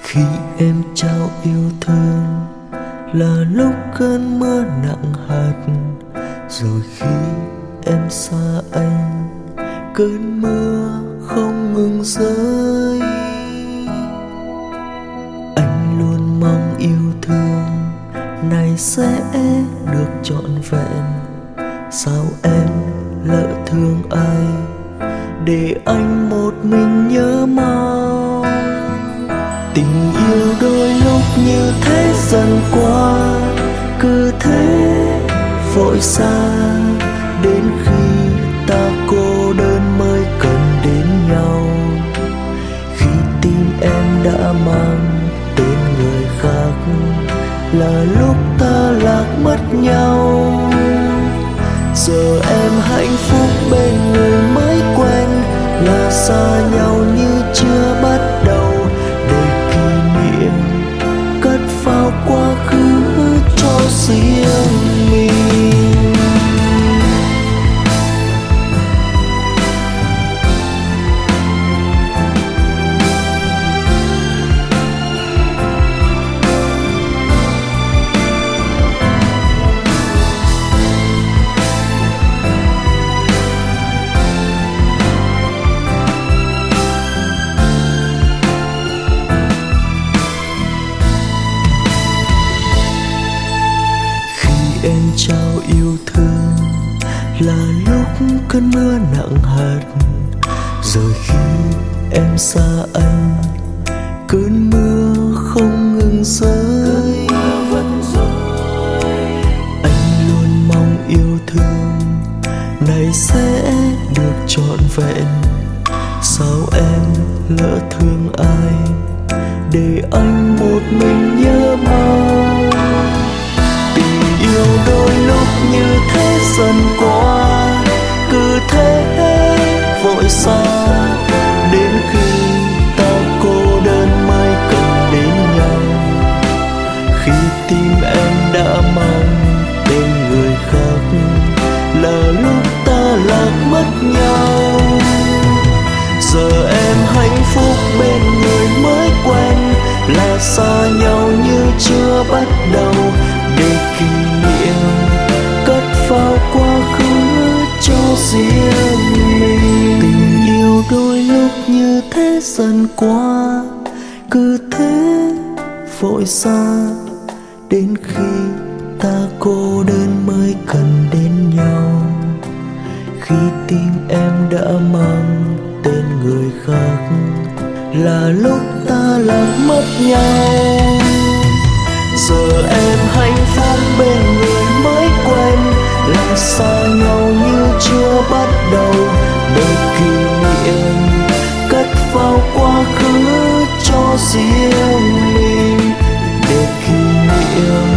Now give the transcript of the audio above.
Khi em trao yêu thương là lúc cơn mưa nặng hạt, rồi khi em xa anh cơn mưa không ngừng rơi. Anh luôn mong yêu thương này sẽ được trọn vẹn. Sao em lỡ thương ai để anh một mình nhớ mong. Tình yêu đôi lúc như thế dần qua, cứ thế vội xa, đến khi ta cô đơn mới cần đến nhau. Khi tim em đã mang tên người khác là lúc ta lạc mất nhau. Giờ em hạnh phúc bên người mới quen, là xa nhau như chưa bắt đầu. Để kỷ niệm cất vào quá khứ cho riêng mình. Em trao yêu thương là lúc cơn mưa nặng hạt, rồi khi em xa anh cơn mưa không ngừng rơi. Anh luôn mong yêu thương này sẽ được trọn vẹn. Sao em lỡ thương ai để anh một mình nhớ mong. Yêu đôi lúc như thế dần qua, cứ thế vội xa, đến khi ta cô đơn mới cần đến nhau. Khi tim em đã mang tên người khác là lúc ta lạc mất nhau. Giờ em hạnh phúc bên người mới quen, là xa nhau như chưa bắt đầu. Để kỷ niệm cất vào quá khứ cho riêng mình. Tình yêu đôi lúc như thế dần qua, cứ thế vội xa, đến khi ta cô đơn mới cần đến nhau. Khi tim em đã mang tên người khác là lúc ta lạc mất nhau. Giờ em hạnh phúc bên người mới quen, là xa nhau như chưa bắt đầu. Để kỷ niệm cất vào quá khứ cho riêng mình. Để kỷ niệm